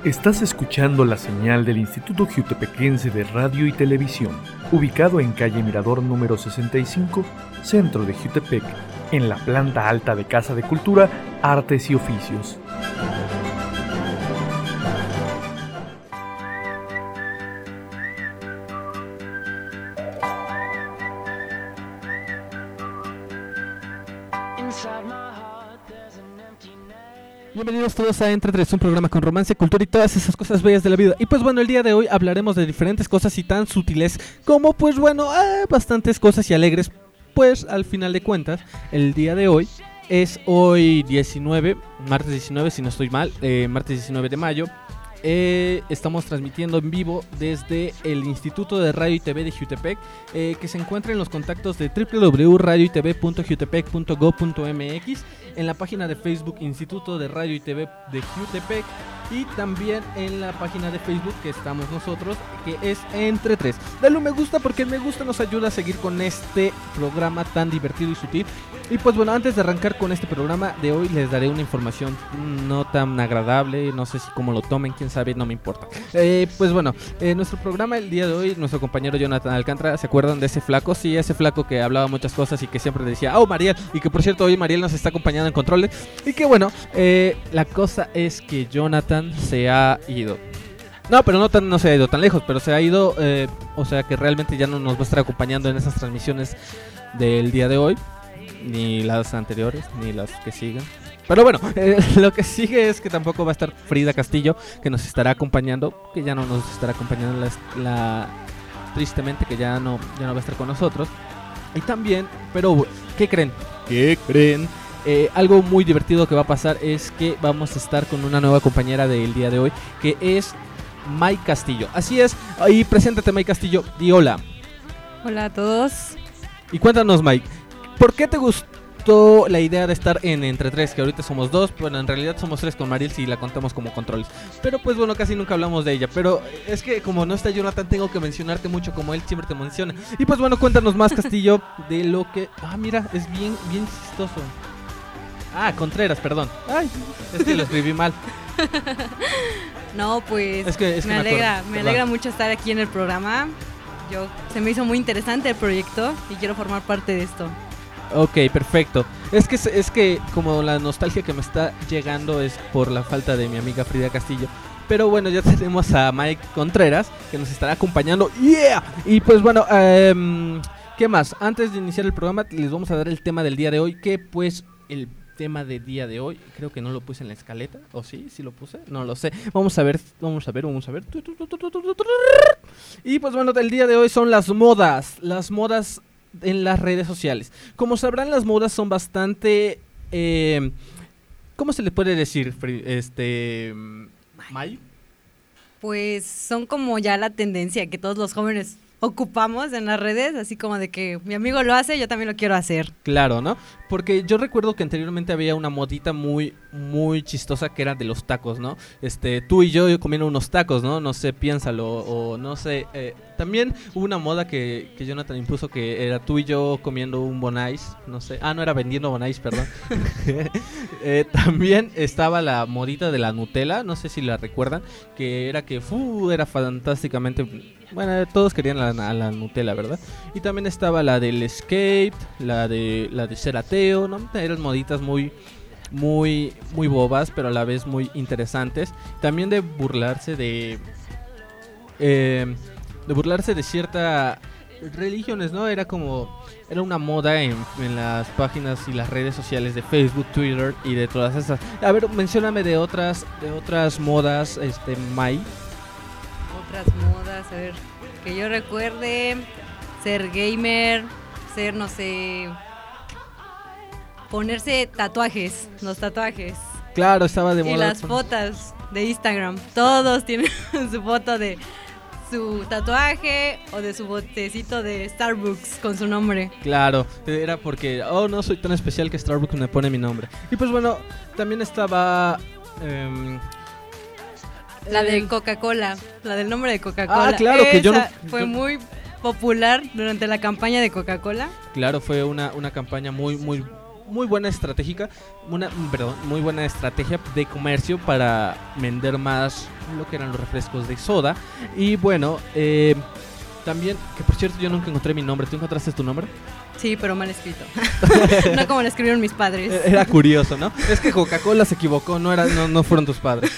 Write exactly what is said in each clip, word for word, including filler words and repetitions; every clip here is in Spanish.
Estás escuchando la señal del Instituto Jiutepequense de Radio y Televisión, ubicado en calle Mirador número sesenta y cinco, centro de Jiutepec, en la planta alta de Casa de Cultura, Artes y Oficios. Bienvenidos todos a Entre Tres, un programa con romance, cultura y todas esas cosas bellas de la vida. Y pues bueno, el día de hoy hablaremos de diferentes cosas y tan sutiles como pues bueno, eh, bastantes cosas y alegres. Pues al final de cuentas, el día de hoy es hoy diecinueve, martes diecinueve si no estoy mal, eh, martes diecinueve de mayo. Eh, estamos transmitiendo en vivo desde el Instituto de Radio y T V de Jiutepec, eh, que se encuentra en los contactos de doble u doble u doble u punto radio y t v punto jiutepec punto gob punto m x, en la página de Facebook Instituto de Radio y T V de Jiutepec y también en la página de Facebook que estamos nosotros, que es Entre Tres. Dale un me gusta porque el me gusta nos ayuda a seguir con este programa tan divertido y sutil. Y pues bueno, antes de arrancar con este programa de hoy les daré una información no tan agradable, no sé si cómo lo tomen, quién sabe, no me importa. Eh, pues bueno, eh, nuestro programa el día de hoy, nuestro compañero Jonathan Alcántara, ¿se acuerdan de ese flaco? Sí, ese flaco que hablaba muchas cosas y que siempre decía, oh Mariel, y que por cierto hoy Mariel nos está acompañando en controles. Y que bueno, eh, la cosa es que Jonathan se ha ido. No, pero no, tan, no se ha ido tan lejos, pero se ha ido, eh, o sea que realmente ya no nos va a estar acompañando en esas transmisiones del día de hoy. Ni las anteriores, ni las que siguen. Pero bueno, eh, lo que sigue es que tampoco va a estar Frida Castillo, que nos estará acompañando, que ya no nos estará acompañando la, la tristemente que ya no, ya no va a estar con nosotros. Y también, pero ¿qué creen? ¿Qué creen? Eh, algo muy divertido que va a pasar es que vamos a estar con una nueva compañera del día de hoy, que es May Castillo. Así es, y preséntate May Castillo, di hola. Hola a todos. Y cuéntanos May, ¿por qué te gustó la idea de estar en Entre Tres? Que ahorita somos dos, bueno, en realidad somos tres con Mariel si la contamos como controles. Pero pues bueno, casi nunca hablamos de ella. Pero es que como no está Jonathan, tengo que mencionarte mucho como él siempre te menciona. Y pues bueno, cuéntanos más, Castillo, de lo que... Ah, mira, es bien, bien chistoso. Ah, Contreras, perdón. Ay, es que lo escribí mal. No, pues es que, es que me, me alegra, acuerdo. me alegra mucho estar aquí en el programa. Yo, se me hizo muy interesante el proyecto y quiero formar parte de esto. Ok, perfecto. Es que es que como la nostalgia que me está llegando es por la falta de mi amiga Frida Castillo. Pero bueno, ya tenemos a Mike Contreras que nos estará acompañando. ¡Yeah! Y pues bueno, um, ¿qué más? Antes de iniciar el programa les vamos a dar el tema del día de hoy. Que pues el tema del día de hoy, creo que no lo puse en la escaleta. ¿O sí? ¿Sí lo puse? No lo sé. Vamos a ver, vamos a ver, vamos a ver. Y pues bueno, el día de hoy son las modas. Las modas en las redes sociales. Como sabrán, las modas son bastante eh, ¿cómo se le puede decir? Este May. Pues son como ya la tendencia que todos los jóvenes ocupamos en las redes, así como de que mi amigo lo hace, yo también lo quiero hacer. Claro, ¿no? Porque yo recuerdo que anteriormente había una modita muy muy chistosa que era de los tacos, ¿no? Este, tú y yo, yo comiendo unos tacos, ¿no? No sé, piénsalo, o no sé. Eh, también hubo una moda que, que Jonathan impuso que era tú y yo comiendo un Bonais, no sé. Ah, no, era vendiendo Bonais, perdón. eh, también estaba la modita de la Nutella, no sé si la recuerdan, que era que fu, era fantásticamente... Bueno, todos querían la, la, la Nutella, ¿verdad? Y también estaba la del escape, la de la de ser ateo, ¿no? Eran moditas muy muy muy bobas, pero a la vez muy interesantes. También de burlarse de eh, de burlarse de ciertas religiones, ¿no? Era como era una moda en, en las páginas y las redes sociales de Facebook, Twitter y de todas esas. A ver, mencióname de otras de otras modas, este May. Otras modas, a ver, que yo recuerde, ser gamer, ser, no sé, ponerse tatuajes, los tatuajes. Claro, estaba de moda. Y las fotos de Instagram, todos tienen su foto de su tatuaje o de su botecito de Starbucks con su nombre. Claro, era porque, oh, no soy tan especial que Starbucks me pone mi nombre. Y pues bueno, también estaba... Eh, La de Coca-Cola, la del nombre de Coca-Cola. Ah, claro, Esa que yo no... fue yo... muy popular durante la campaña de Coca-Cola. Claro, fue una, una campaña muy, muy, muy buena estratégica, una, perdón, muy buena estrategia de comercio para vender más lo que eran los refrescos de soda. Y bueno, eh, también, que por cierto yo nunca encontré mi nombre. ¿Tú encontraste tu nombre? Sí, pero mal escrito. No como lo escribieron mis padres. Era curioso, ¿no? Es que Coca-Cola se equivocó, no, era, no, no fueron tus padres.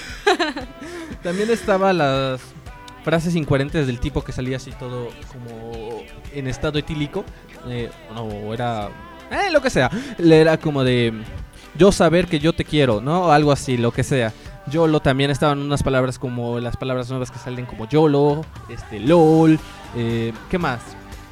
También estaba las frases incoherentes del tipo que salía así todo como en estado etílico. Eh, no, era... Eh, lo que sea. Le era como de... Yo saber que yo te quiero, ¿no? Algo así, lo que sea. YOLO también estaban unas palabras como las palabras nuevas que salen como YOLO, este, LOL. Eh, ¿Qué más?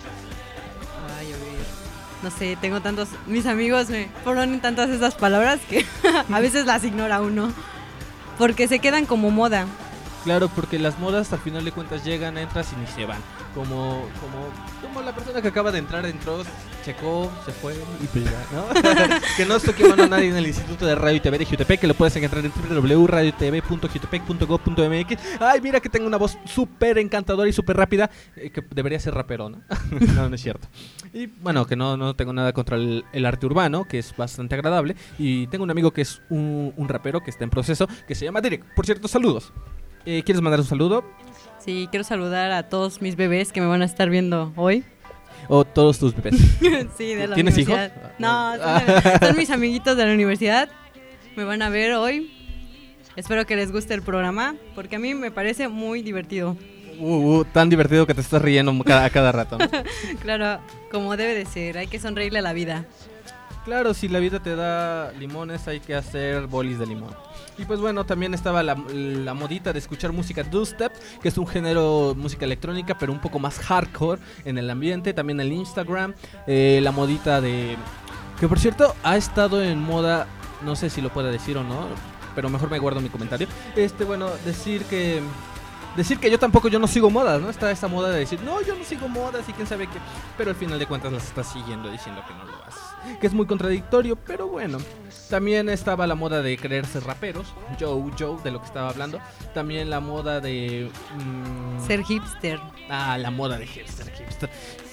Ay, a ver. No sé, tengo tantos... Mis amigos me ponen tantas esas palabras que a veces las ignora uno. Porque se quedan como moda. Claro, porque las modas al final de cuentas llegan, entras y ni se van. Como, como, como la persona que acaba de entrar, entró, checó, se fue y pues ya, ¿no? Que no estoy quemando a nadie en el Instituto de Radio y T V de Jutepec, que lo puedes encontrar en doble u doble u doble u punto radio t v punto jutepec punto gob punto m x. Ay, mira que tengo una voz súper encantadora y súper rápida, eh, que debería ser rapero, ¿no? No, no es cierto. Y bueno, que no, no tengo nada contra el, el arte urbano, que es bastante agradable. Y tengo un amigo que es un, un rapero que está en proceso, que se llama Derek. Por cierto, saludos. Eh, ¿Quieres mandar un saludo? Sí, quiero saludar a todos mis bebés que me van a estar viendo hoy. ¿O todos tus bebés? Sí, de la ¿Tienes universidad. hijos? No, son, son mis amiguitos de la universidad. Me van a ver hoy. Espero que les guste el programa, porque a mí me parece muy divertido. Uh, uh, tan divertido que te estás riendo cada, a cada rato, ¿no? Claro, como debe de ser, hay que sonreírle a la vida. Claro, si la vida te da limones, hay que hacer bolis de limón. Y pues bueno, también estaba la, la modita de escuchar música dubstep, que es un género música electrónica, pero un poco más hardcore en el ambiente. También el Instagram, eh, la modita de... Que por cierto, ha estado en moda, no sé si lo puedo decir o no, pero mejor me guardo mi comentario. Este, bueno, decir que... Decir que yo tampoco, yo no sigo modas, ¿no? Está esta moda de decir, no, yo no sigo modas y quién sabe qué. Pero al final de cuentas las estás siguiendo diciendo que no lo haces. Que es muy contradictorio, pero bueno. También estaba la moda de querer ser raperos. Joe, Joe, de lo que estaba hablando. También la moda de... Mmm... Ser hipster. Ah, la moda de hipster, hipster.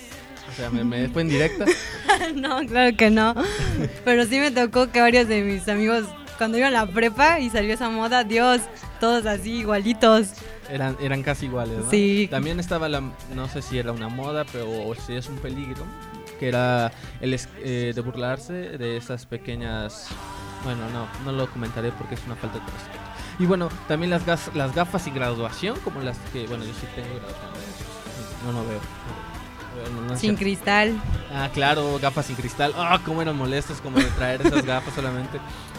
O sea, me, me fue en directa. No, claro que no. Pero sí me tocó que varios de mis amigos, cuando iban a la prepa y salió esa moda, Dios, todos así igualitos. Eran, eran casi iguales, ¿no? Sí. También estaba la... No sé si era una moda, pero o si es un peligro, que era el eh, de burlarse de esas pequeñas... Bueno, no, no lo comentaré porque es una falta de respeto. Y bueno, también las, gas, las gafas sin graduación, como las que... Bueno, yo sí tengo graduación. No, no veo. No, no, no sin cristal. Ah, claro, gafas sin cristal. Ah, cómo eran molestos como de traer esas gafas solamente.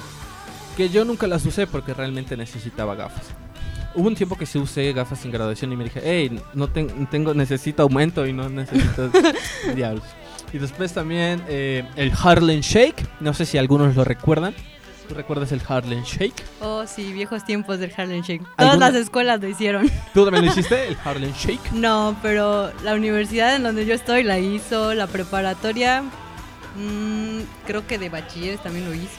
Que yo nunca las usé porque realmente necesitaba gafas. Hubo un tiempo que sí usé gafas sin graduación y me dije, hey, no ten, tengo, necesito aumento y no necesito diablos. Y después también eh, el Harlem Shake, no sé si algunos lo recuerdan. ¿Tú recuerdas el Harlem Shake? Oh, sí, viejos tiempos del Harlem Shake. Todas las escuelas lo hicieron. ¿Tú también lo hiciste, el Harlem Shake? No, pero la universidad en donde yo estoy la hizo, la preparatoria, mmm, creo que de bachilleres también lo hizo.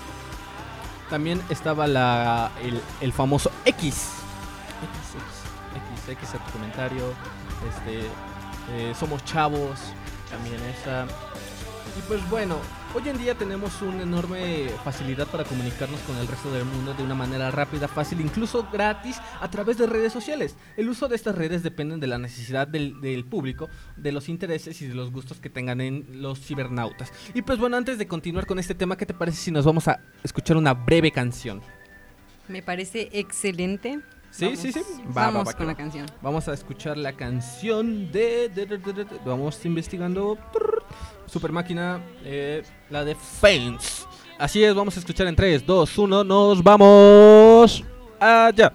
También estaba la el, el famoso X. X, X, X, X a tu comentario. Este, eh, somos chavos, también esa. Y pues bueno, hoy en día tenemos una enorme facilidad para comunicarnos con el resto del mundo de una manera rápida, fácil, incluso gratis, a través de redes sociales. El uso de estas redes depende de la necesidad del, del público, de los intereses y de los gustos que tengan en los cibernautas. Y pues bueno, antes de continuar con este tema, ¿qué te parece si nos vamos a escuchar una breve canción? Me parece excelente. Sí, vamos, sí, sí. Va, vamos va, va, con va. la canción. Vamos a escuchar la canción de... de, de, de, de, de vamos investigando... Super Máquina, eh, la de Fans. Así es, vamos a escuchar en tres, dos, uno, nos vamos allá.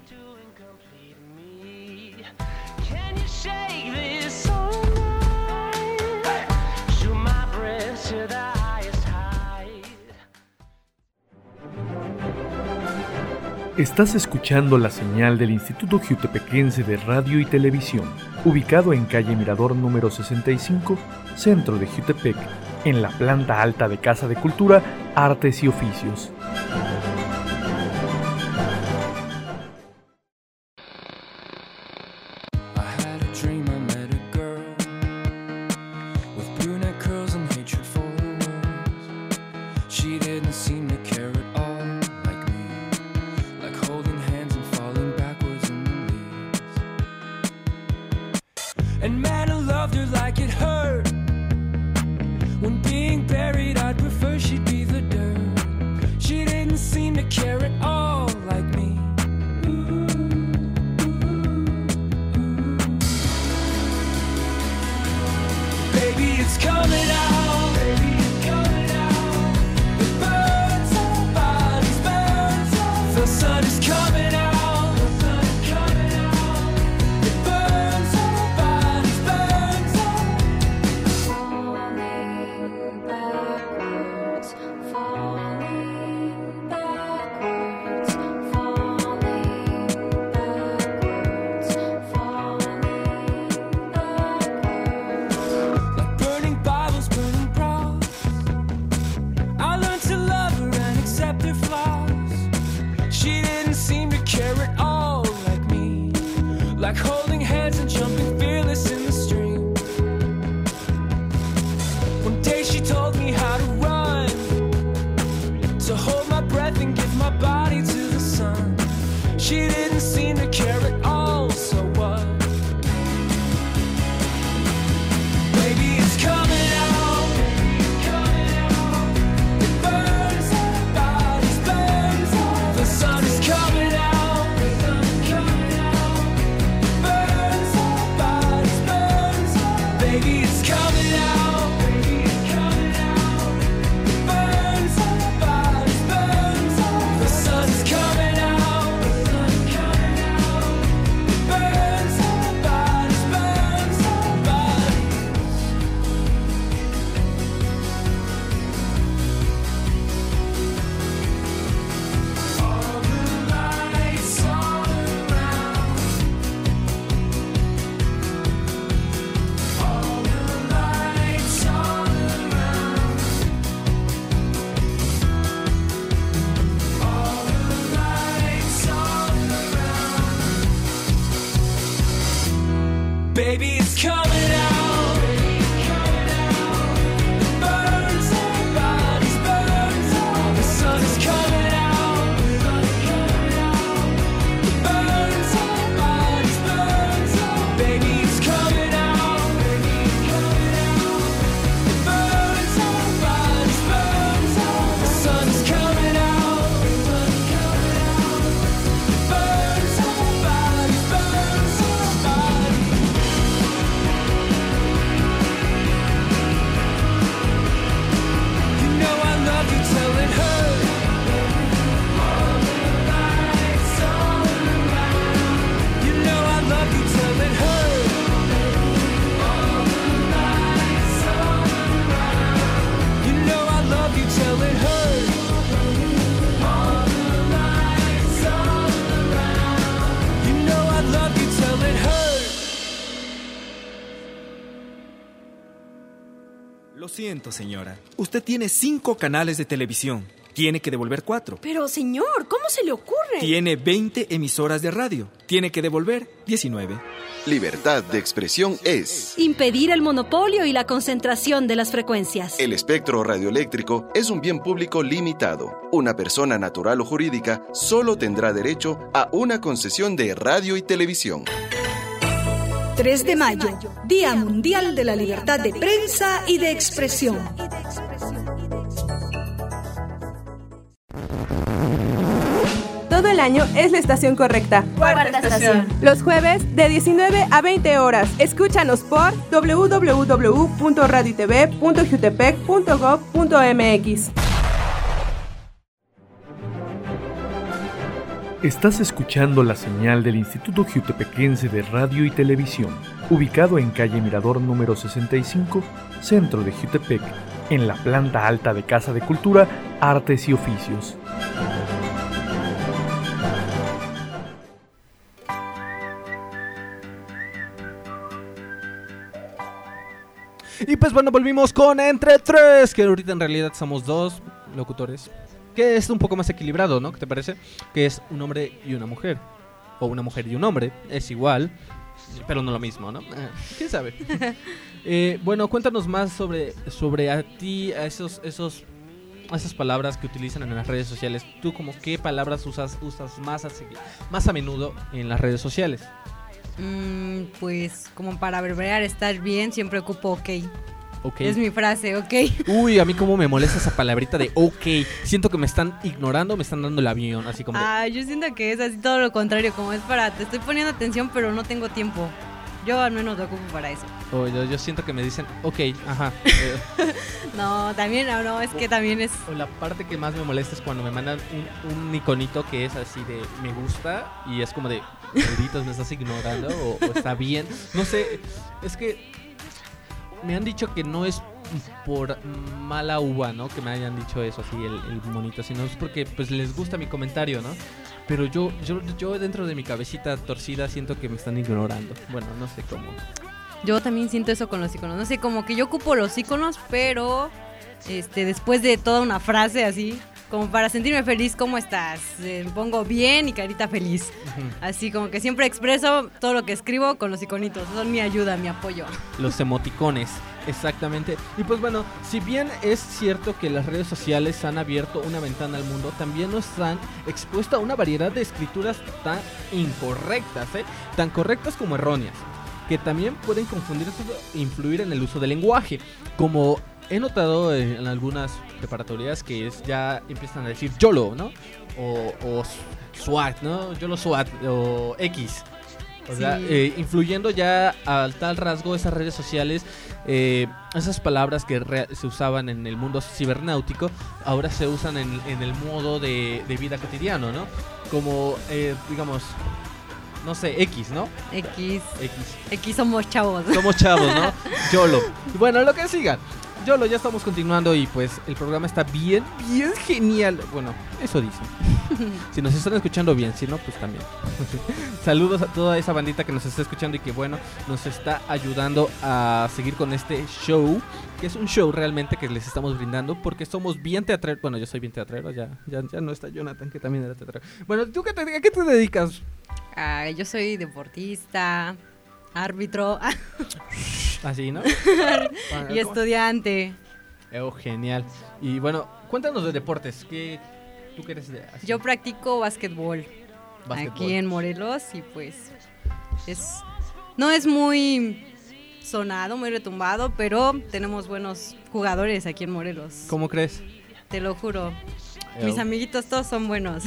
Estás escuchando la señal del Instituto Jutepequense de Radio y Televisión, ubicado en calle Mirador número sesenta y cinco, centro de Jutepec, en la planta alta de Casa de Cultura, Artes y Oficios. Seem to care at all like me, like holding hands and falling backwards in And man, I loved her like it hurt. When being buried, I'd prefer she'd be the dirt. She didn't seem to care at all like me. Baby, it's coming out. Baby, it's coming out. It burns our bodies, burns our. The sun is coming out. The sun is coming out. It burns our bodies, burns our. Falling backwards, falling backwards, falling backwards, falling backwards. Like burning Bibles, burning bras. I learned to love her and accept her flaws. She didn't seem to care at all like me. Like holding hands and jumping fearless in the stream. One day she told me how to run, to hold my breath and give my body to the sun. She didn't seem to care at all, so what? Baby, it's coming out. It burns our bodies, burns our. The sun is coming out. It burns our bodies, burns our. Baby, it's coming out. It burns our bodies, burns our. The sun is coming out. It burns our bodies, burns our bodies. All the lights all around. All the lights all around. All the lights all around. Baby, it's coming out. It burns our bodies, burns our. The sun is coming out. It burns our bodies, burns our. Baby, it's coming out. It burns our bodies, burns our. The sun is coming out. It burns our bodies, burns our bodies. You know I love you till it hurts. All the lights all around. You know I love you till it hurts. All the lights all around. You know I love you till it hurts. All the lights all around. You know I love you till it hurts. Lo siento, señora. Usted tiene cinco canales de televisión. Tiene que devolver cuatro. Pero señor, ¿cómo se le ocurre? Tiene veinte emisoras de radio. Tiene que devolver diecinueve. Libertad de expresión es. Impedir el monopolio y la concentración de las frecuencias. El espectro radioeléctrico es un bien público limitado. Una persona natural o jurídica solo tendrá derecho a una concesión de radio y televisión. tres de mayo, Día Mundial de la Libertad de Prensa y de Expresión. Todo el año es la estación correcta. Cuarta estación. Los jueves de diecinueve a veinte horas. Escúchanos por doble u doble u doble u punto radio y t v punto jutepec punto gob punto m x. Estás escuchando la señal del Instituto Jutepequense de Radio y Televisión, ubicado en calle Mirador número sesenta y cinco, centro de Jutepec, en la planta alta de Casa de Cultura, Artes y Oficios. Y pues bueno, volvimos con Entre Tres, que ahorita en realidad somos dos locutores, que es un poco más equilibrado, ¿no? ¿Qué te parece? Que es un hombre y una mujer, o una mujer y un hombre, es igual, pero no lo mismo, ¿no? Eh, ¿Quién sabe? eh, bueno, cuéntanos más sobre, sobre a ti, a esos, esos, esas palabras que utilizan en las redes sociales. ¿Tú como qué palabras usas, usas más, a, más a menudo en las redes sociales? Mm, pues como para abreviar estar bien, siempre ocupo ok. Ok. Es mi frase, ok. Uy, a mí cómo me molesta esa palabrita de ok. Siento que me están ignorando, me están dando el avión, así como... de- Ah, yo siento que es así todo lo contrario, como es para, te estoy poniendo atención, pero no tengo tiempo. Yo al menos lo ocupo para eso. o yo, yo siento que me dicen ok, ajá. Eh, No, también, no, no, es que también es... o la parte que más me molesta es cuando me mandan un, un iconito que es así de me gusta y es como de malditos, me estás ignorando o, o está bien. No sé, es que me han dicho que no es por mala uva, ¿no? Que me hayan dicho eso así, el, el monito, sino es porque pues les gusta mi comentario, ¿no? Pero yo, yo, yo dentro de mi cabecita torcida siento que me están ignorando. Bueno, no sé cómo. Yo también siento eso con los iconos. No sé, como que yo ocupo los iconos, pero este, después de toda una frase así, como para sentirme feliz, ¿cómo estás? Eh, me pongo bien y carita feliz. Ujú. Así como que siempre expreso todo lo que escribo con los iconitos. Son mi ayuda, mi apoyo. Los emoticones, exactamente. Y pues bueno, si bien es cierto que las redes sociales han abierto una ventana al mundo, también nos han expuesto a una variedad de escrituras tan incorrectas, ¿eh? Tan correctas como erróneas, que también pueden confundirse e influir en el uso del lenguaje. Como he notado en, en algunas preparatorias que es, ya empiezan a decir YOLO, ¿no? O, o SWAT, ¿no? YOLO SWAT o X. O sea, Sí. eh, influyendo ya al tal rasgo esas redes sociales, eh, esas palabras que re- se usaban en el mundo cibernáutico, ahora se usan en, en el modo de, de vida cotidiano, ¿no? Como, eh, digamos, no sé, X, ¿no? X. X. X somos chavos. Somos chavos, ¿no? YOLO. Bueno, lo que sigan. YOLO, ya estamos continuando y pues el programa está bien, bien genial. Bueno, eso dicen. Si nos están escuchando bien, si no, pues también. Saludos a toda esa bandita que nos está escuchando y que bueno, nos está ayudando a seguir con este show, que es un show realmente que les estamos brindando porque somos bien teatreros. Bueno, yo soy bien teatrero, ya, ya, ya no está Jonathan, que también era teatrero. Bueno, ¿tú qué te, a qué te dedicas? Ah, yo soy deportista, árbitro Así, ¿no? y estudiante. Oh, genial. Y bueno, cuéntanos de deportes. ¿Qué, ¿Tú qué eres de así? Yo practico básquetbol, Básquetbol. aquí en Morelos y pues es no es muy sonado, muy retumbado, pero tenemos buenos jugadores aquí en Morelos. ¿Cómo crees? Te lo juro. Eh, Mis amiguitos todos son buenos.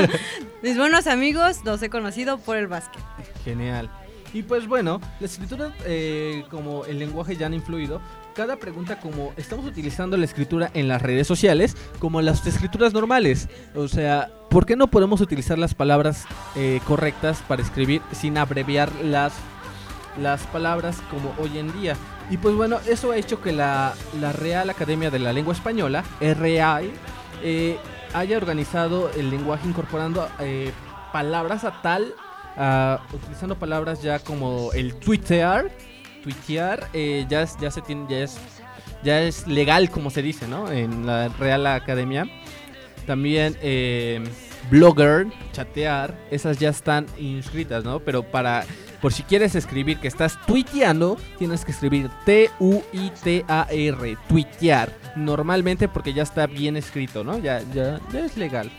Mis buenos amigos los he conocido por el básquet. Genial. Y pues bueno, la escritura, eh, como el lenguaje ya han influido, cada pregunta como estamos utilizando la escritura en las redes sociales como las escrituras normales. O sea, ¿por qué no podemos utilizar las palabras eh, correctas para escribir sin abreviar las, las palabras como hoy en día? Y pues bueno, eso ha hecho que la, la Real Academia de la Lengua Española, R A I, eh, haya organizado el lenguaje incorporando eh, palabras a tal... Uh, utilizando palabras ya como el tuitear, tuitear eh, ya es, ya se tiene, ya es, ya es legal como se dice, ¿no? En la Real Academia. También eh, blogger, chatear, esas ya están inscritas, ¿no? Pero para, por si quieres escribir que estás tuiteando, tienes que escribir T U I T A R, tuitear, normalmente porque ya está bien escrito, ¿no? Ya, ya, ya es legal.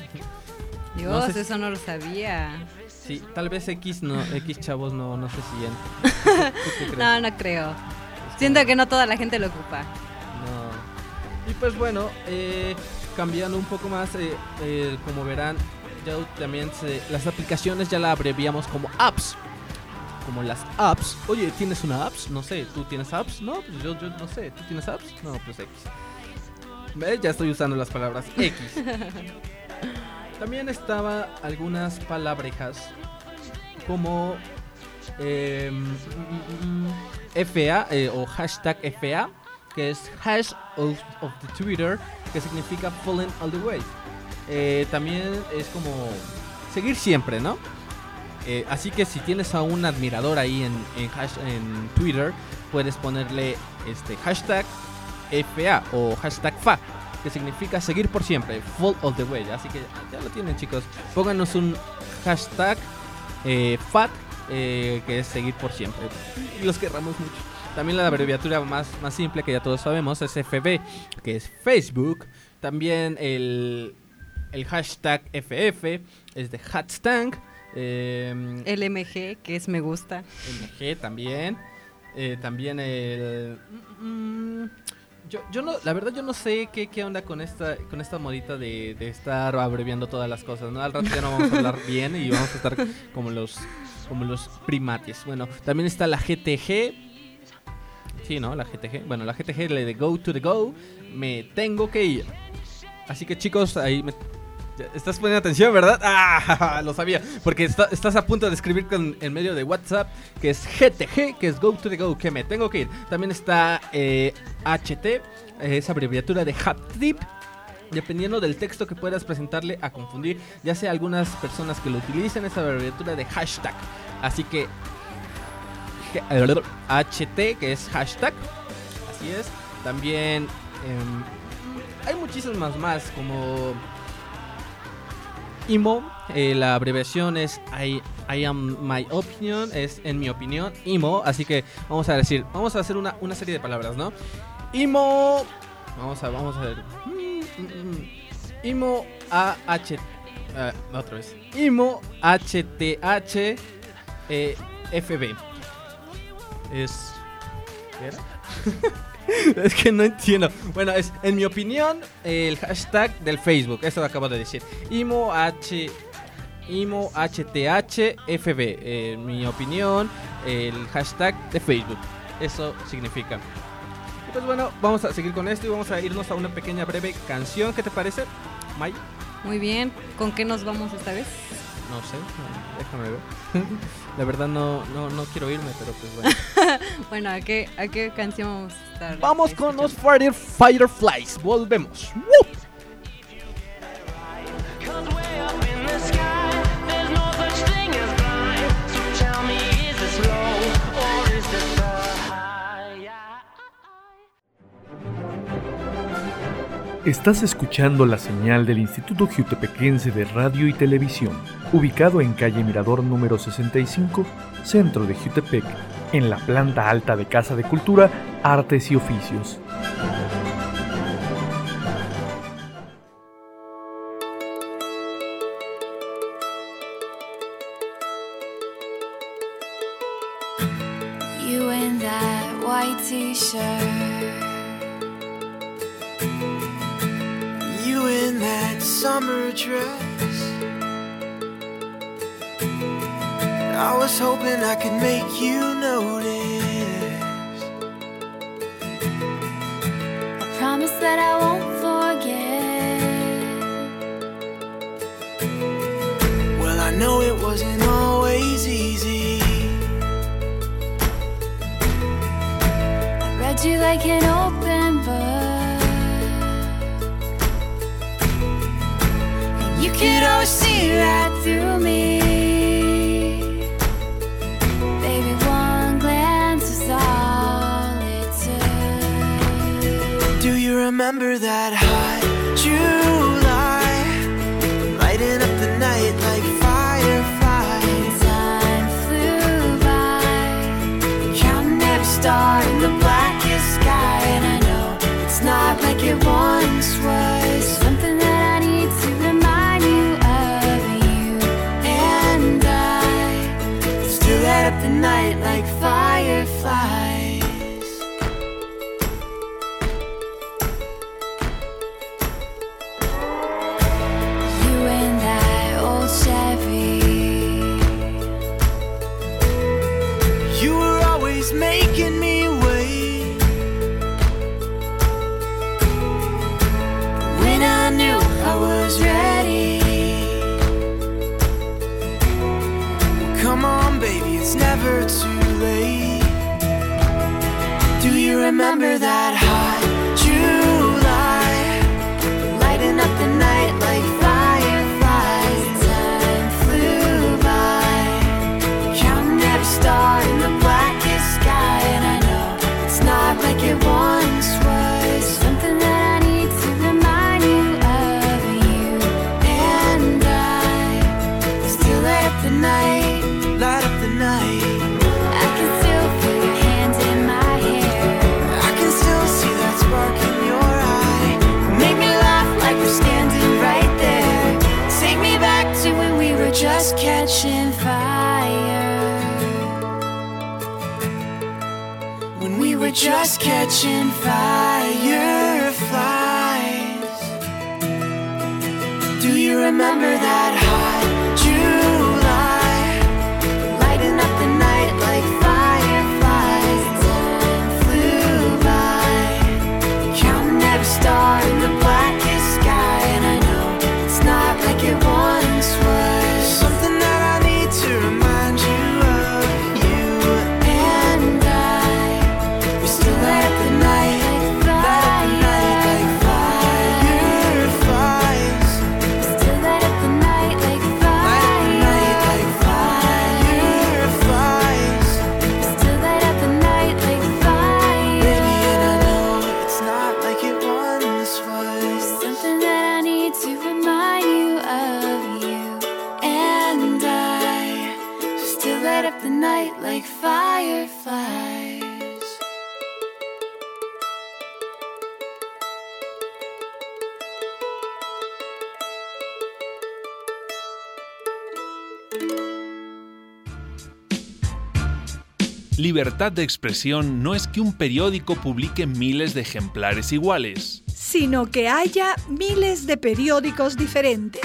Dios, No sé si- eso no lo sabía. Sí, tal vez X no, X chavos no, no sé si en- ¿Tú qué crees? No, no creo. Siento que no toda la gente lo ocupa. No. Y pues bueno, eh, cambiando un poco más, eh, eh, como verán, ya también se, las aplicaciones ya la abreviamos como apps. Como las apps. Oye, ¿tienes una apps? No sé, ¿tú tienes apps? No, pues yo, yo no sé, ¿tú tienes apps? No, pues X. ¿Ves? Ya estoy usando las palabras X. También estaba algunas palabrejas como eh, F A eh, o hashtag F A, que es hash of, of the Twitter, que significa falling all the way. Eh, también es como seguir siempre, ¿no? Eh, así que si tienes a un admirador ahí en, en, hash, en Twitter, puedes ponerle este hashtag F A o hashtag F A, que significa seguir por siempre, fall all the way. Así que ya lo tienen, chicos. Pónganos un hashtag eh, F A T, eh, que es seguir por siempre. Y los querramos mucho. También la abreviatura más, más simple, que ya todos sabemos, es F B, que es Facebook. También el, el hashtag F F es de hashtag. Eh, El M G, que es me gusta. M G también. Eh, también el... Mm, yo, yo no, la verdad yo no sé qué, qué onda con esta con esta modita de, de estar abreviando todas las cosas, ¿no? Al rato ya no vamos a hablar bien y vamos a estar como los como los primates. Bueno, también está la G T G. Sí, ¿no? La G T G. Bueno, la G T G, la de Go to the Go. Me tengo que ir. Así que chicos, ahí me... ¿Estás poniendo atención, verdad? Ah, lo sabía. Porque está, estás a punto de escribir con, en medio de WhatsApp, que es G T G, que es Go to the Go, que me tengo que ir. También está eh, H T, eh, es abreviatura de Hat Tip. Dependiendo del texto que puedas presentarle a confundir, ya sea algunas personas que lo utilicen, esa abreviatura de hashtag. Así que H T, que es hashtag. Así es. También eh, hay muchísimas más, como I M O, eh, la abreviación es I, I am my opinion, es en mi opinión, I M O. Así que vamos a decir, vamos a hacer una, una serie de palabras, ¿no? I M O, vamos a, vamos a ver. I M O A H, uh, otra vez. I M O H T H eh, F B. Es... ¿Qué era? Es que no entiendo. Bueno, es en mi opinión el hashtag del Facebook. Eso lo acabo de decir. I M O H I M O H T H F B. Eh, en mi opinión el hashtag de Facebook. Eso significa. Y pues bueno, vamos a seguir con esto y vamos a irnos a una pequeña breve canción. ¿Qué te parece, May? Muy bien. ¿Con qué nos vamos esta vez? No sé, déjame ver. La verdad no, no, no quiero irme, pero pues bueno. Bueno, ¿a qué, ¿a qué canción vamos a estar? Vamos escuchando? con los Fire, Fireflies. Volvemos. ¡Woo! Estás escuchando la señal del Instituto Jutepequense de Radio y Televisión, ubicado en calle Mirador número sesenta y cinco, centro de Jutepec, en la planta alta de Casa de Cultura, Artes y Oficios. You in that white t-shirt, you in that summer dress. I was hoping I could make you notice. I promise that I won't forget. Well, I know it wasn't always easy. I read you like an open book. You could always see right through me. Baby, one glance is all it took. Do you remember that hot July, lighting up the night like fireflies? Time flew by, counting every star in the blackest sky. And I know it's not like it once was. Something that I need to remind you of. You and I still light up the night like fireflies. You in that old Chevy, you were always making me wait. When I knew I was ready, come on baby, it's never too late. Do you remember that hot July, lighting up the night like fireflies? Time flew by, counting every star in the blackest sky. And I know it's not like it once was. Something that I need to remind you of. You and I still light up the night, light up the night. I can still feel your hand in my hair. I can still see that spark in your eye. Make me laugh like we're standing right there. Take me back to when we were just just catching fire. When we were just catching fireflies. Do you remember that hot July? Lighting up the night like fireflies. Time flew by, counting every star in the blackest sky. And I know it's not like it once was. Something that I need to remind you of. You and I, we still light up the night, light up the night like fireflies. Still light up the night like fireflies. Still light up the night like fire. Baby, and I know it's not like it once was. Something that I need to remind you of. You and I, still light up the night like fireflies. Libertad de expresión no es que un periódico publique miles de ejemplares iguales, sino que haya miles de periódicos diferentes.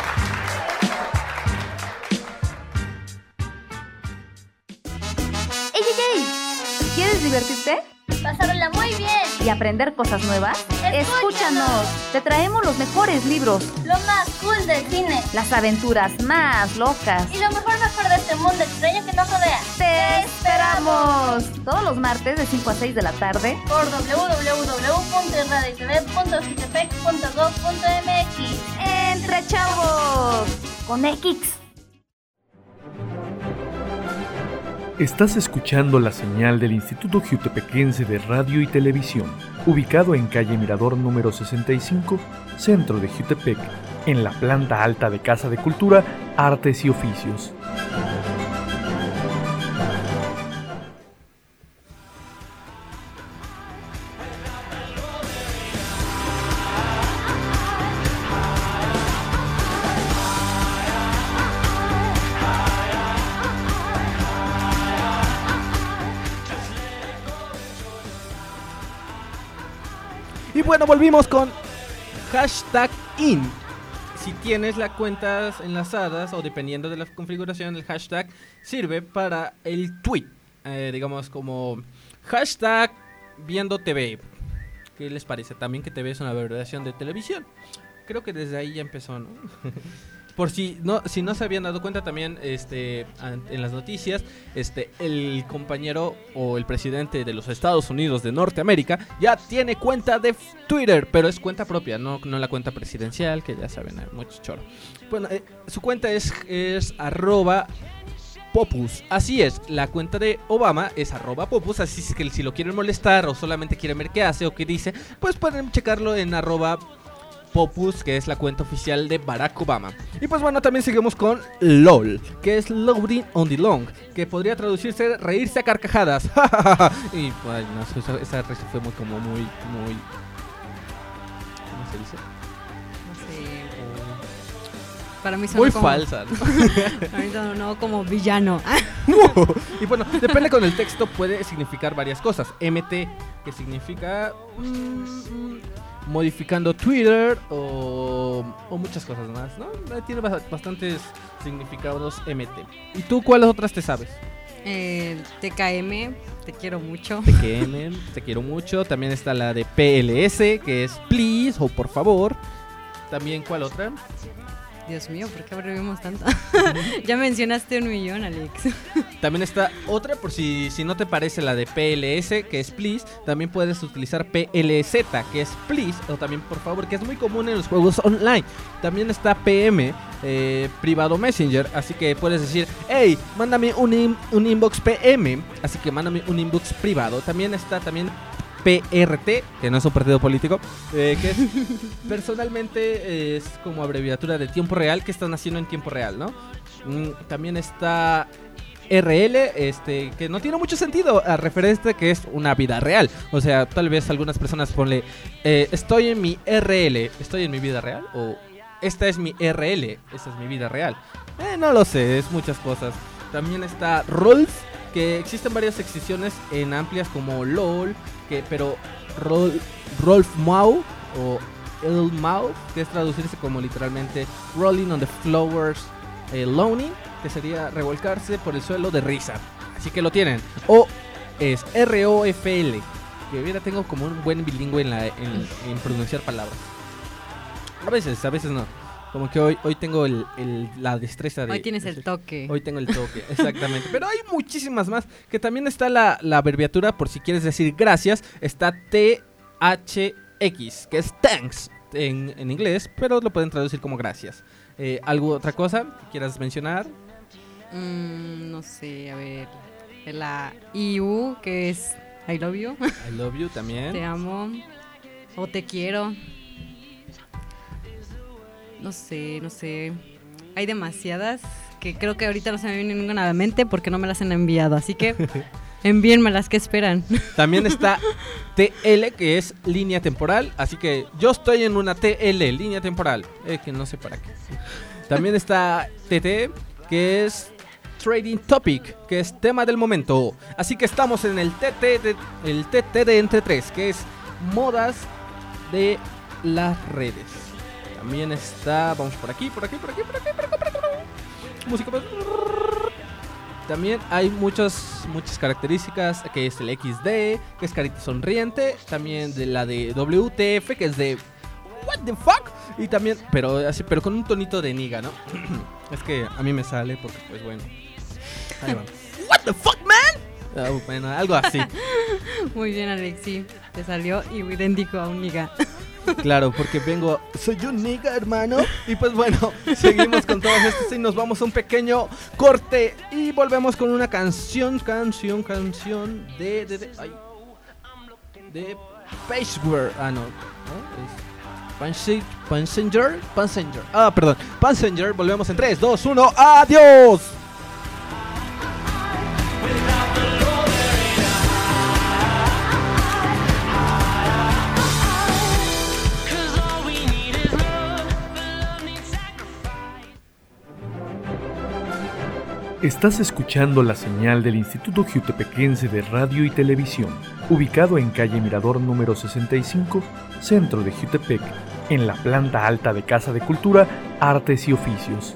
¡Ey, ey, ey! ¿Quieres divertirte? Pasarla muy bien. ¿Y aprender cosas nuevas? Escúchanos. Escúchanos. Te traemos los mejores libros, Lo más cool del cine. las aventuras más locas. Y lo mejor mejor de este mundo extraño que nos rodea. ¡Te esperamos! Todos los martes de cinco a seis de la tarde Por doble u doble u doble u punto radio y t v punto jutepec punto gov punto m x. Entre Chavos con X. Estás escuchando la señal del Instituto Jutepequense de Radio y Televisión, ubicado en calle Mirador número sesenta y cinco, centro de Jutepec, en la planta alta de Casa de Cultura, Artes y Oficios. Y bueno, volvimos con hashtag in. Si tienes las cuentas enlazadas o dependiendo de la configuración, el hashtag sirve para el tweet. Eh, digamos como hashtag viendo T V. ¿Qué les parece? También que T V es una abreviación de televisión. Creo que desde ahí ya empezó, ¿no? Por si no, si no se habían dado cuenta también, este, en las noticias, este, el compañero o el presidente de los Estados Unidos de Norteamérica ya tiene cuenta de Twitter, pero es cuenta propia, no, no la cuenta presidencial, que ya saben, hay mucho choro. Bueno, eh, su cuenta es, es arroba Popus, así es, la cuenta de Obama es arroba Popus, así es que si lo quieren molestar o solamente quieren ver qué hace o qué dice, pues pueden checarlo en arroba Popus, que es la cuenta oficial de Barack Obama. Y pues bueno, también seguimos con LOL, que es Loading on the Long, que podría traducirse reírse a carcajadas. Y pues no, esa, esa risa fue muy como muy, muy... ¿Cómo se dice? No sé. Para mí muy como... falsa, ¿no? Para mí sonó no, como villano. Y bueno, depende con el texto, puede significar varias cosas. M T, que significa... Mmm, modificando Twitter o, o muchas cosas más, ¿no? Tiene bastantes significados M T. ¿Y tú cuáles otras te sabes? Eh, T K M, te quiero mucho. T K M, te quiero mucho. También está la de P L S, que es please o por favor. También, ¿cuál otra? Dios mío, ¿por qué abreviamos tanto? Ya mencionaste un millón, Alex. También está otra, por si, si no te parece la de P L S, que es please. También puedes utilizar P L Z, que es please, o también por favor, que es muy común en los juegos online. También está P M, eh, privado Messenger, así que puedes decir, hey, mándame un, in, un inbox P M, así que mándame un inbox privado. También está también P R T, que no es un partido político, eh, que es, personalmente eh, es como abreviatura de tiempo real, que están haciendo en tiempo real, ¿no? Mm, también está R L, este, que no tiene mucho sentido, a referencia que es una vida real. O sea, tal vez algunas personas ponle, eh, estoy en mi R L, ¿estoy en mi vida real? O esta es mi R L, esta es mi vida real. Eh, no lo sé, es muchas cosas. También está Rolf, que existen varias secciones en amplias como LOL, que, pero Rol, Rolf Mau o El Mau, que es traducirse como literalmente Rolling on the Flowers, eh, Loaning, que sería revolcarse por el suelo de risa. Así que lo tienen. O es R O F L, que mira, tengo como un buen bilingüe en, la, en, en pronunciar palabras. A veces, a veces no. Como que hoy, hoy tengo el, el, la destreza de... Hoy tienes el toque. Hoy tengo el toque, exactamente. Pero hay muchísimas más. Que también está la, la abreviatura, por si quieres decir gracias. Está T H X, que es thanks en, en inglés, pero lo pueden traducir como gracias. Eh, ¿Algo otra cosa que quieras mencionar? Mm, no sé, a ver. La I U, que es I love you. I love you también. Te amo. O te quiero. No sé, no sé. Hay demasiadas que creo que ahorita no se me viene ninguna a la mente porque no me las han enviado. Así que envíenmelas, ¿qué esperan? También está T L, que es línea temporal. Así que yo estoy en una T L, línea temporal. Eh, que no sé para qué. También está T T, que es Trading Topic, que es tema del momento. Así que estamos en el T T de, el T T de entre tres, que es modas de las redes. También está, vamos por aquí, por aquí, por aquí, por aquí, por aquí, por aquí, por aquí. Música. También hay muchas, muchas características, que es el equis de, que es carita sonriente. También de la de W T F, que es de what the fuck. Y también, pero así, pero con un tonito de niga, ¿no? Es que a mí me sale porque, pues bueno. Ahí va. What the fuck, man. Oh, bueno, algo así. Muy bien, Alexi. Te salió y idéntico a un niga. Claro, porque vengo, soy un nigga, hermano. Y pues bueno, seguimos con todos estos y nos vamos a un pequeño corte y volvemos con una canción, canción, canción de, de, de, ay, de Pageware. Ah, no, ¿no? Es Passenger, Passenger. Ah, perdón, Passenger. Volvemos en tres, dos, uno, ¡adiós! Estás escuchando la señal del Instituto Jutepequense de Radio y Televisión, ubicado en calle Mirador número sesenta y cinco, centro de Jutepec, en la planta alta de Casa de Cultura, Artes y Oficios.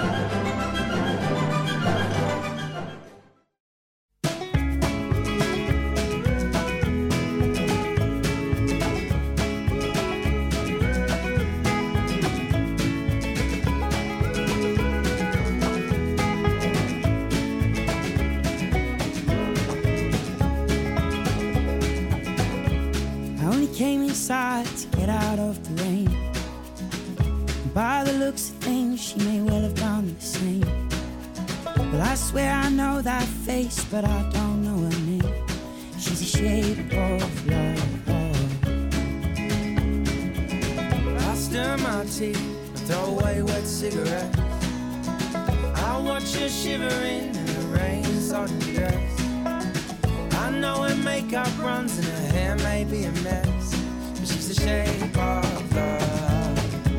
inside to get out of the rain. And by the looks of things, she may well have done the same. Well, I swear I know that face, but I don't know her name. She's a shape of love. I stir my tea, I throw away wet cigarettes. I watch her shivering in the rain, sodden dress. I know her makeup runs and her hair may be a mess, but she's the shape of love.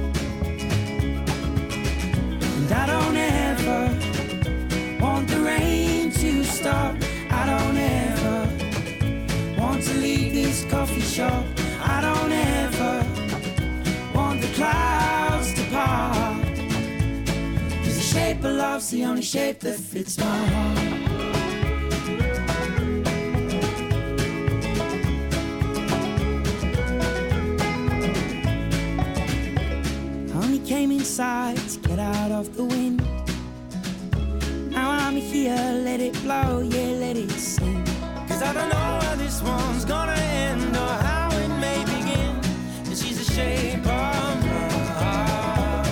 And I don't ever want the rain to stop. I don't ever want to leave this coffee shop. I don't ever want the clouds to part. Cause the shape of love's the only shape that fits my heart. Came inside to get out of the wind. Now I'm here, let it blow, yeah, let it sing. Cause I don't know how this one's gonna end or how it may begin. And she's the shape of love.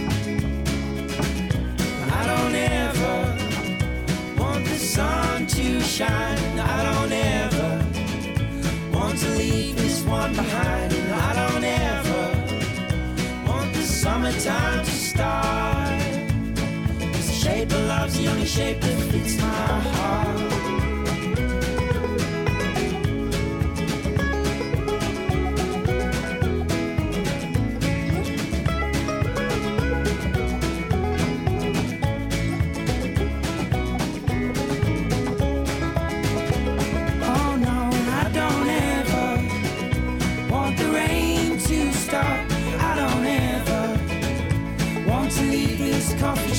I don't ever want the sun to shine. I don't ever want to leave this one behind. And I don't ever summertime to start. Cause the shape of love's the only shape that fits my heart.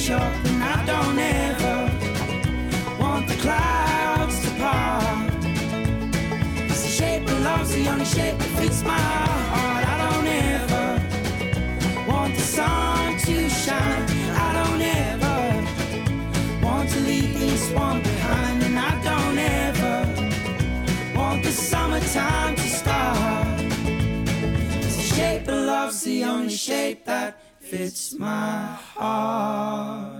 short, and I don't ever want the clouds to part. 'Cause the shape of love's the only shape that fits my heart. I don't ever want the sun to shine. I don't ever want to leave this one behind, and I don't ever want the summertime to start. 'Cause the shape of love's the only shape that fits my heart.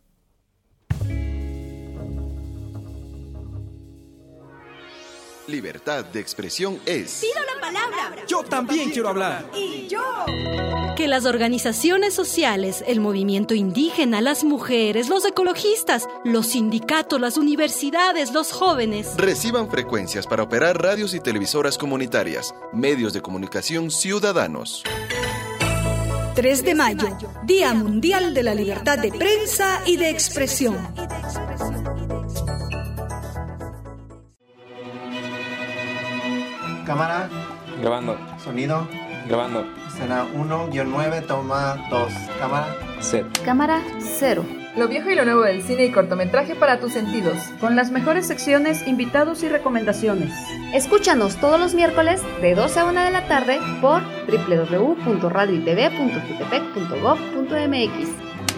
Libertad de expresión es... ¡Pido la palabra! Yo también quiero hablar. ¡Y yo! Que las organizaciones sociales, el movimiento indígena, las mujeres, los ecologistas, los sindicatos, las universidades, los jóvenes reciban frecuencias para operar radios y televisoras comunitarias, medios de comunicación ciudadanos. tres de mayo, Día Mundial de la Libertad de Prensa y de Expresión. Cámara. Grabando. Sonido. Grabando. Escena uno guión nueve, toma dos. Cámara. Set. Cámara cero. Lo viejo y lo nuevo del cine y cortometraje para tus sentidos. Con las mejores secciones, invitados y recomendaciones. Escúchanos todos los miércoles de doce a una de la tarde por doble u doble u doble u punto radio y t v punto jutepec punto gob punto m x.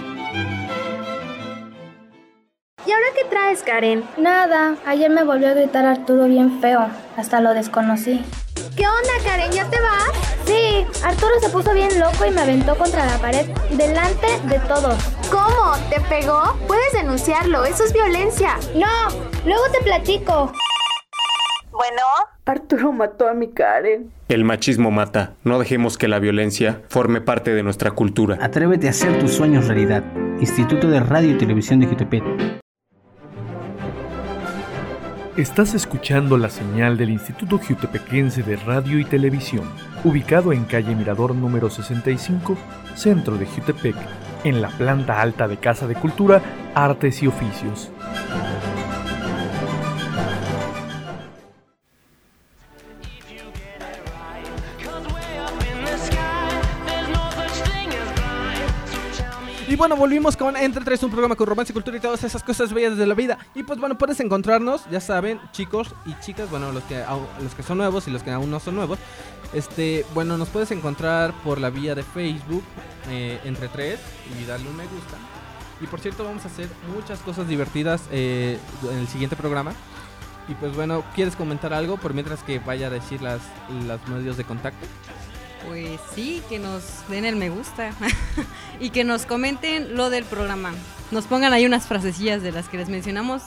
¿Y ahora qué traes, Karen? Nada, ayer me volvió a gritar Arturo bien feo, hasta lo desconocí. ¿Qué onda, Karen? ¿Ya te vas? Sí, Arturo se puso bien loco y me aventó contra la pared, delante de todos. ¿Cómo? ¿Te pegó? Puedes denunciarlo, eso es violencia. No, luego te platico. Bueno. Arturo mató a mi Karen. El machismo mata. No dejemos que la violencia forme parte de nuestra cultura. Atrévete a hacer tus sueños realidad. Instituto de Radio y Televisión de Jutepec. Estás escuchando la señal del Instituto Jutepequense de Radio y Televisión, ubicado en calle Mirador número sesenta y cinco, centro de Jutepec, en la planta alta de Casa de Cultura, Artes y Oficios. Y bueno, volvimos con Entre Tres, un programa con romance, cultura y todas esas cosas bellas de la vida. Y pues bueno, puedes encontrarnos, ya saben, chicos y chicas, bueno, los que los que son nuevos y los que aún no son nuevos. Este, bueno, nos puedes encontrar por la vía de Facebook, eh, Entre Tres, y darle un me gusta. Y por cierto, vamos a hacer muchas cosas divertidas eh, en el siguiente programa. Y pues bueno, ¿quieres comentar algo por mientras que vaya a decir las, los medios de contacto? Pues sí, que nos den el me gusta y que nos comenten lo del programa. Nos pongan ahí unas frasecillas de las que les mencionamos,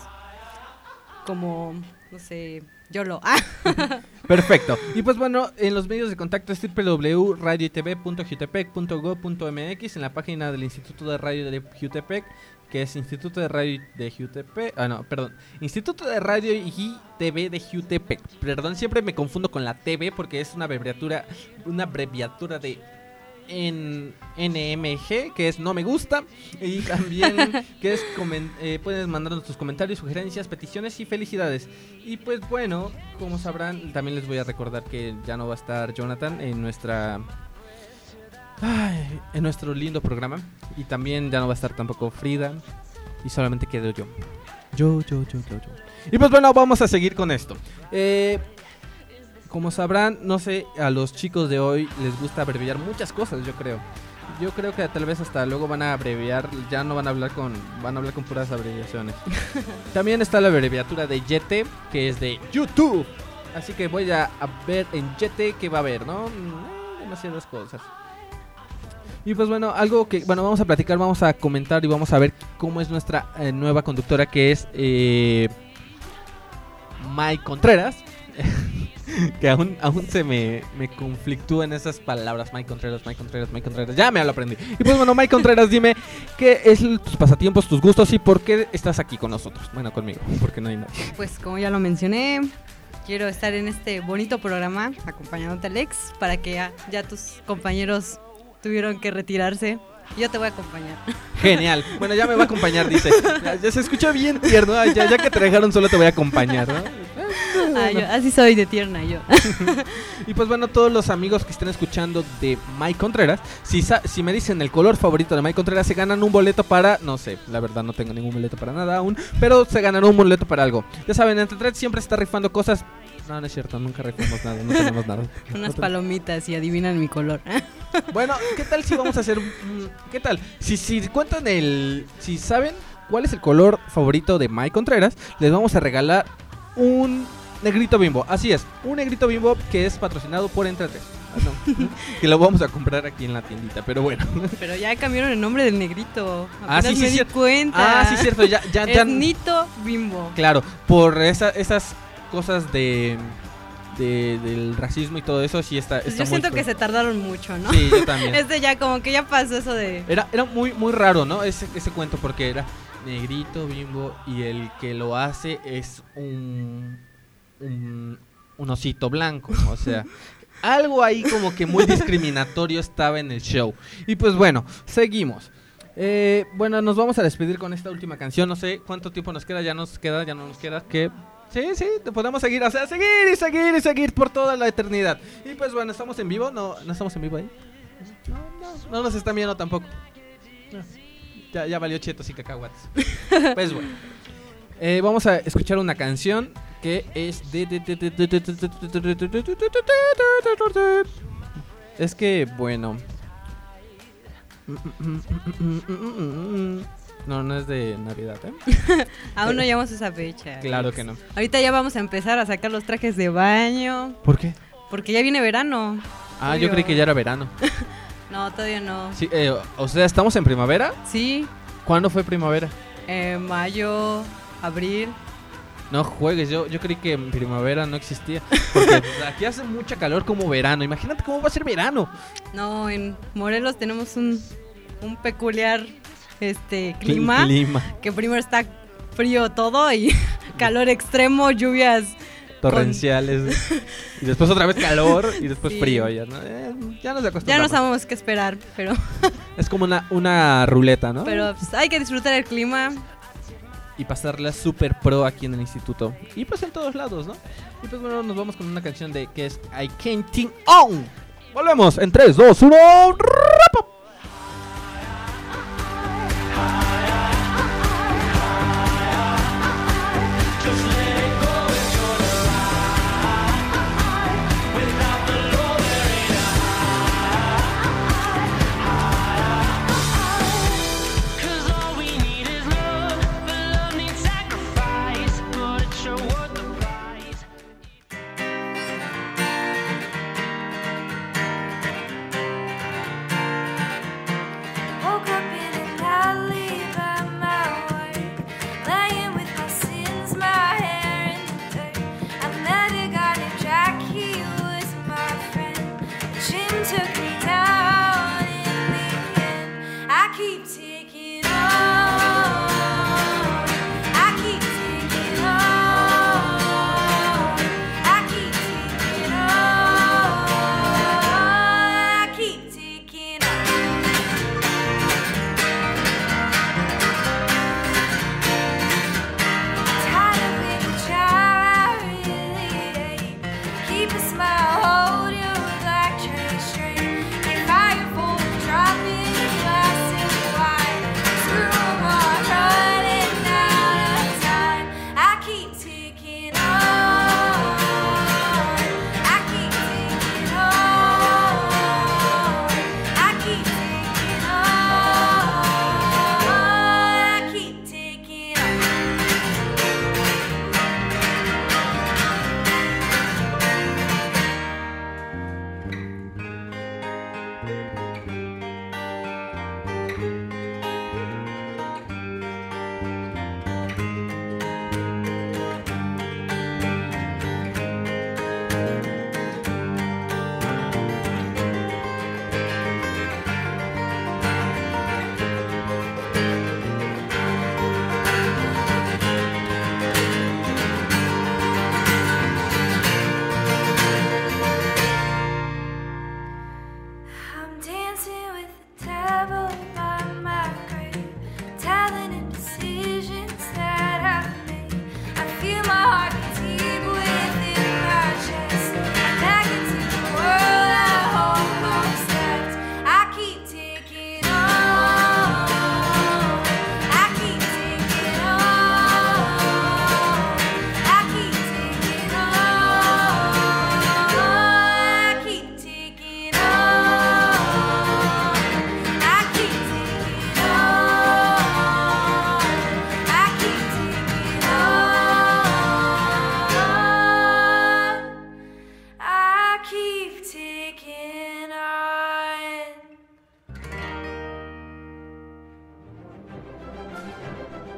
como, no sé, yo lo... Perfecto. Y pues bueno, en los medios de contacto es doble u doble u doble u punto radio y t v punto jutepec punto gob punto m x, en la página del Instituto de Radio de Jutepec, que es Instituto de Radio de Jutepec, ah no, perdón, Instituto de Radio y T V de Jutepec. Perdón, siempre me confundo con la T V porque es una abreviatura, una abreviatura de N M G, que es no me gusta, y también que es comen- eh, puedes mandarnos tus comentarios, sugerencias, peticiones y felicidades. Y pues bueno, como sabrán, también les voy a recordar que ya no va a estar Jonathan en nuestra Ay, en nuestro lindo programa. Y también ya no va a estar tampoco Frida. Y solamente quedo yo. Yo, yo, yo, yo, yo. Y pues bueno, vamos a seguir con esto. Eh, como sabrán, no sé, a los chicos de hoy les gusta abreviar muchas cosas, yo creo. Yo creo que tal vez hasta luego van a abreviar, ya no van a hablar con, van a hablar con puras abreviaciones. También está la abreviatura de Yete, que es de YouTube. Así que voy a, a ver en Yete qué va a haber, ¿no? Eh, demasiadas cosas. Y pues bueno, algo que, bueno, vamos a platicar, vamos a comentar y vamos a ver cómo es nuestra eh, nueva conductora, que es eh, May Contreras. Que aún, aún se me, me conflictúan esas palabras. May Contreras, May Contreras, May Contreras. Ya me lo aprendí. Y pues bueno, May Contreras, dime qué es tus pasatiempos, tus gustos y por qué estás aquí con nosotros. Bueno, conmigo, porque no hay nadie. Pues como ya lo mencioné, quiero estar en este bonito programa acompañándote, Alex, para que ya, ya tus compañeros tuvieron que retirarse. Yo te voy a acompañar. Genial. Bueno, ya me va a acompañar, dice. Ya, ya se escucha bien tierno. Ya, ya que te dejaron solo te voy a acompañar, ¿no? Ah, yo, así soy de tierna yo. Y pues bueno, todos los amigos que estén escuchando de Mike Contreras, si, si me dicen el color favorito de Mike Contreras, se ganan un boleto para, no sé, la verdad no tengo ningún boleto para nada aún, pero se ganará un boleto para algo. Ya saben, Entre Tres siempre está rifando cosas. No, no es cierto, nunca rifamos nada, no tenemos nada. Unas palomitas y adivinan mi color. Bueno, ¿qué tal si vamos a hacer, qué tal? Si, si cuentan el, si saben cuál es el color favorito de Mike Contreras, les vamos a regalar un negrito Bimbo. Así es, un negrito Bimbo que es patrocinado por Entre Tres. No, que lo vamos a comprar aquí en la tiendita, pero bueno. Pero ya cambiaron el nombre del negrito. Ah, sí, sí, me sí. di cuenta. Ah, sí, cierto, ya, ya, es ya. Nito Bimbo. Claro, por esa, esas cosas de, de del racismo y todo eso, sí está, pues está yo muy siento feo. que se tardaron mucho, ¿no? Sí, yo también. Este ya como que ya pasó eso de... Era, era muy, muy raro, ¿no? Ese, ese cuento, porque era negrito Bimbo y el que lo hace es un, un, un osito blanco, o sea... Algo ahí como que muy discriminatorio estaba en el show. Y pues bueno, seguimos. Eh, bueno, nos vamos a despedir con esta última canción. No sé cuánto tiempo nos queda, ya nos queda, ya no nos queda. Que sí, sí, podemos seguir, o sea, seguir y seguir y seguir por toda la eternidad. Y pues bueno, ¿estamos en vivo? No, no estamos en vivo ahí. No, no, no nos están viendo tampoco. No. Ya, ya valió chetos y cacahuates. Pues bueno, eh, vamos a escuchar una canción que es de... Es que, bueno... No, no es de Navidad, ¿eh? Aún no llegamos a esa fecha. Claro que no. Ahorita ya vamos a empezar a sacar los trajes de baño. ¿Por qué? Porque ya viene verano. Ah, Obvio. Yo creí que ya era verano. No, todavía no. Sí, eh, o sea, ¿estamos en primavera? Sí. ¿Cuándo fue primavera? Eh, mayo, abril. No juegues, yo, yo creí que en primavera no existía. Porque pues, aquí hace mucha calor como verano. Imagínate cómo va a ser verano. No, en Morelos tenemos un, un peculiar este clima, clima. Que primero está frío todo y calor extremo, lluvias torrenciales. Con... Y después otra vez calor y después sí. frío. Ya, ¿no? eh, ya nos acostumbramos. Ya no sabemos qué esperar, pero... Es como una, una ruleta, ¿no? Pero pues, hay que disfrutar el clima. Y pasarla super pro aquí en el instituto. Y pues en todos lados, ¿no? Y pues bueno, nos vamos con una canción de que es I Can't Think On. Volvemos en tres, dos, uno. ¡Rap!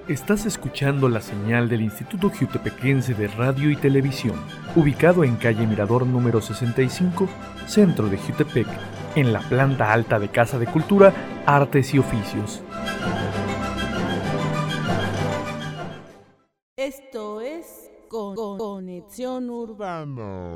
Estás escuchando la señal del Instituto Jutepequense de Radio y Televisión, ubicado en calle Mirador número sesenta y cinco, centro de Jutepec, en la planta alta de Casa de Cultura, Artes y Oficios. Esto es con con Conexión Urbana.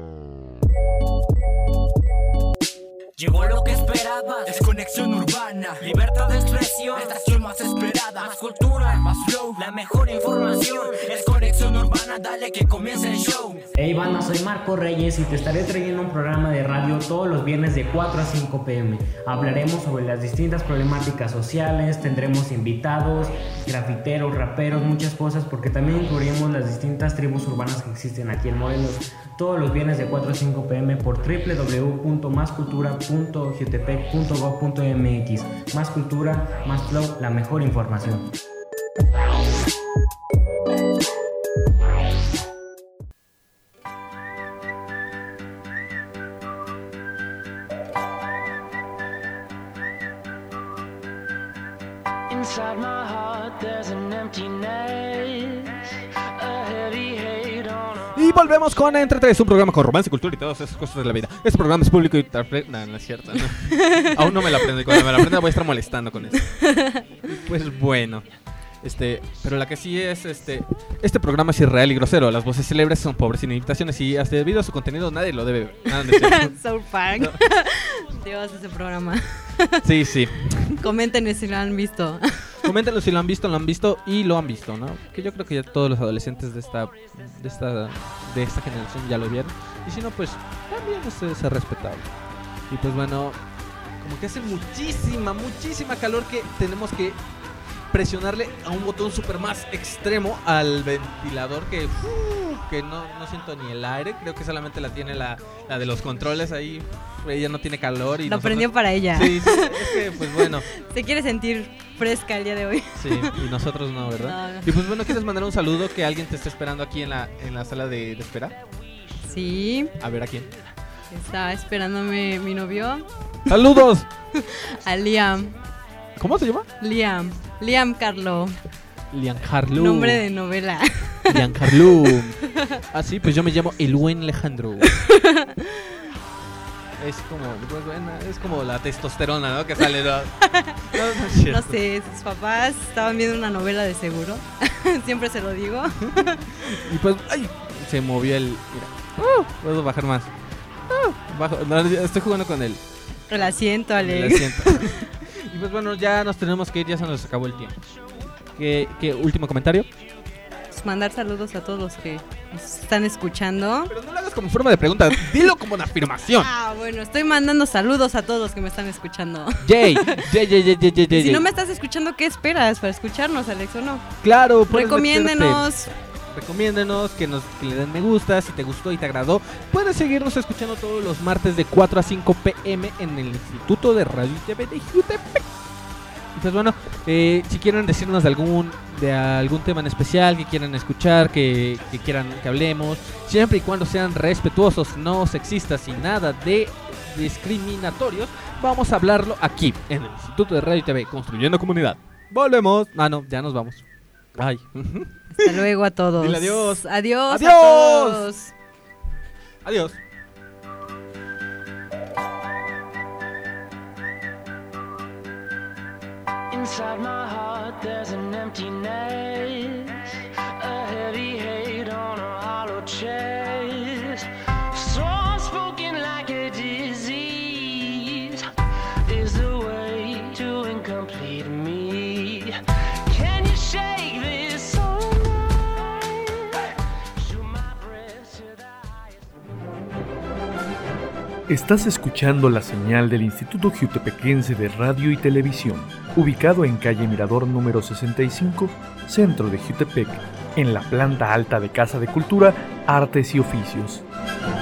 Llegó lo que esperabas, es Conexión Urbana. Libertad de expresión, estación más esperada. Más cultura, más flow, la mejor información. Es Conexión Urbana, dale que comience el show. Hey banda, soy Marco Reyes y te estaré trayendo un programa de radio todos los viernes de cuatro a cinco pm. Hablaremos sobre las distintas problemáticas sociales, tendremos invitados, grafiteros, raperos, muchas cosas, porque también cubriremos las distintas tribus urbanas que existen aquí en Morelos. Todos los viernes de cuatro a cinco pm por doble u doble u doble u punto más cultura punto jutepec punto gob punto mx. Más cultura, más flow, la mejor información. Inside my heart there's an emptiness, a heavy hate on a... Y volvemos con Entre Tres, un programa con romance, cultura y todas esas cosas de la vida. Este programa es público y... No, no es cierto, no. Aún no me lo aprendo y cuando me lo aprenda voy a estar molestando con eso. Pues bueno, este, pero la que sí es, este, este programa es irreal y grosero. Las voces célebres son pobres sin imitaciones y hasta debido a su contenido nadie lo debe ver. Nada, no es cierto. South Park. No. Dios, ese programa. Sí, sí. Coméntenos si lo han visto. Coméntenlo si lo han visto, lo han visto y lo han visto, ¿no? Que yo creo que ya todos los adolescentes de esta de esta de esta generación ya lo vieron. Y si no, pues también es, es respetable. Y pues bueno, como que hace muchísima, muchísima calor que tenemos que presionarle a un botón super más extremo al ventilador que, uh, que no, no siento ni el aire. Creo que solamente la tiene la, la de los controles ahí. Ella no tiene calor y lo nosotros... prendió para ella. Sí, sí, es que pues bueno. Se quiere sentir fresca el día de hoy. Sí, y nosotros no, ¿verdad? No, no. Y pues bueno, ¿quieres mandar un saludo que alguien te esté esperando aquí en la, en la sala de, de espera? Sí. A ver, ¿a quién? Está esperándome mi novio. ¡Saludos! A Liam. ¿Cómo se llama? Liam. Liam Carlo. Liam Carlo. Nombre de novela. Liam Carlo. Ah, sí, pues yo me llamo El Buen Alejandro. Es como, pues bueno, es como la testosterona, ¿no? Que sale, ¿no? No, no, no sé, sus papás estaban viendo una novela de seguro. Siempre se lo digo. Y pues, ¡ay! Se movió el... Mira. Uh, puedo bajar más. Uh, bajo, no, estoy jugando con el... El asiento, Alex. El asiento. Y pues bueno, ya nos tenemos que ir, ya se nos acabó el tiempo. ¿Qué, qué último comentario? Pues mandar saludos a todos los que nos están escuchando. Pero no lo hagas como forma de pregunta, dilo como una afirmación. Ah, bueno, estoy mandando saludos a todos los que me están escuchando. Jay, Jay, Jay, Jay, Jay, Jay. Si no me estás escuchando, ¿qué esperas para escucharnos, Alex, o no? Claro, recomiéndenos. Recomiéndenos, que nos que le den me gusta, si te gustó y te agradó. Puedes seguirnos escuchando todos los martes de cuatro a cinco pm en el Instituto de Radio y T V de Jutepec. Y pues bueno, eh, si quieren decirnos de algún de algún tema en especial que quieran escuchar, que, que quieran que hablemos, siempre y cuando sean respetuosos, no sexistas y nada de discriminatorios, vamos a hablarlo aquí en el Instituto de Radio y T V, construyendo comunidad. Volvemos. Ah, no, ya nos vamos. Ay. Hasta luego a todos. Dile adiós. Adiós. Adiós. A todos. Adiós. Inside my heart there's an emptiness, a heavy hate on a hollow chest. So spoken like a disease is the way to incomplete me. Can you shake this soul night? Shoot my breath to the highest. Estás escuchando la señal del Instituto Jutepequense de Radio y Televisión, ubicado en calle Mirador número sesenta y cinco, centro de Jutepec, en la planta alta de Casa de Cultura, Artes y Oficios.